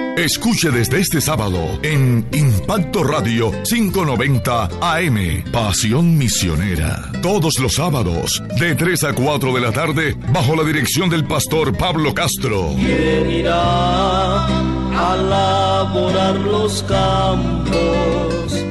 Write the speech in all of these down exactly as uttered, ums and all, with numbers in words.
Escuche desde este sábado en Impacto Radio quinientos noventa A M, Pasión Misionera. Todos los sábados, de tres a cuatro de la tarde, bajo la dirección del pastor Pablo Castro. ¿Quién irá a laborar los campos?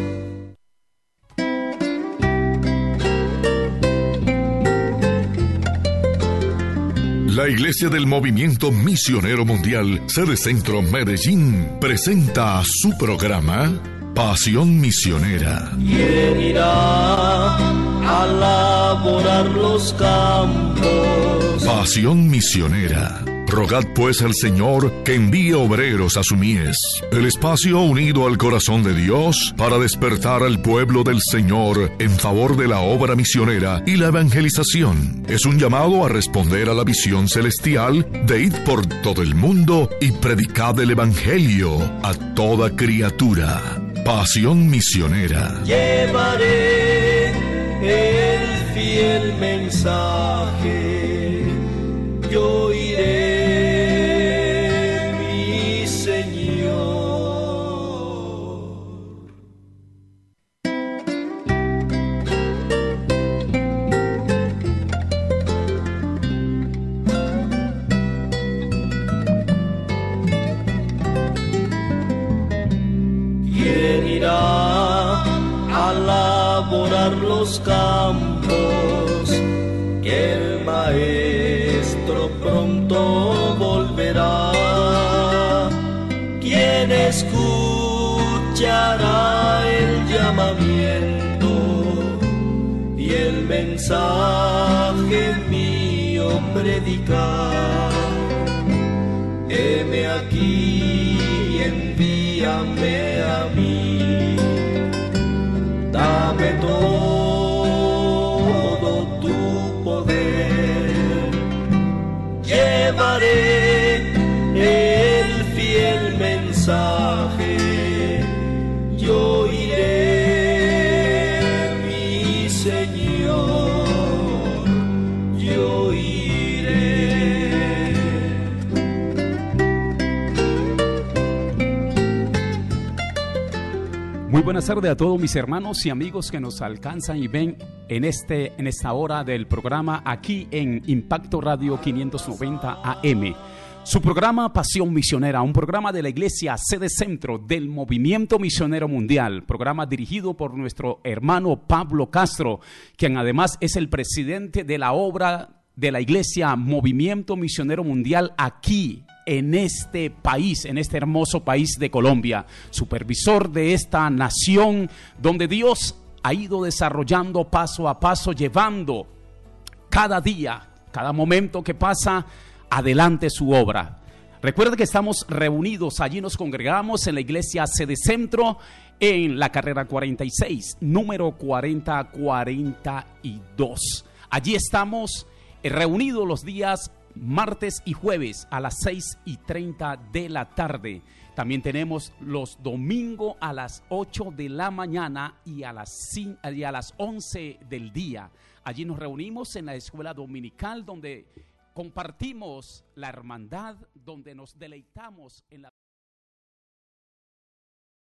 La Iglesia del Movimiento Misionero Mundial, sede Centro Medellín, presenta su programa Pasión Misionera. ¿Quién irá a laborar los campos? Pasión Misionera. Rogad pues al Señor que envíe obreros a su mies. El espacio unido al corazón de Dios para despertar al pueblo del Señor en favor de la obra misionera y la evangelización. Es un llamado a responder a la visión celestial de ir por todo el mundo y predicar el Evangelio a toda criatura. Pasión Misionera. Llevaré el fiel mensaje. Yo iré. Los campos, que el maestro pronto volverá. ¿Quién escuchará el llamamiento y el mensaje mío predicar? Heme aquí, envíame a mí. Dame todo tu poder, llevaré el fiel mensaje, yo iré, mi Señor, yo iré. Muy buenas tardes a todos mis hermanos y amigos que nos alcanzan y ven en, este, en esta hora del programa aquí en Impacto Radio quinientos noventa A M. Su programa Pasión Misionera, un programa de la Iglesia Sede Centro del Movimiento Misionero Mundial, programa dirigido por nuestro hermano Pablo Castro, quien además es el presidente de la obra de la Iglesia Movimiento Misionero Mundial aquí en este país, en este hermoso país de Colombia, supervisor de esta nación donde Dios ha ido desarrollando paso a paso, llevando cada día, cada momento que pasa, adelante su obra. Recuerda que estamos reunidos, allí nos congregamos en la iglesia Sede Centro, en la carrera cuarenta y seis, número cuarenta cuarenta y dos. Allí estamos reunidos los días martes y jueves a las seis y treinta de la tarde. También tenemos los domingos a las ocho de la mañana y a las, cinco, y a las once del día. Allí nos reunimos en la escuela dominical donde compartimos la hermandad, donde nos deleitamos en la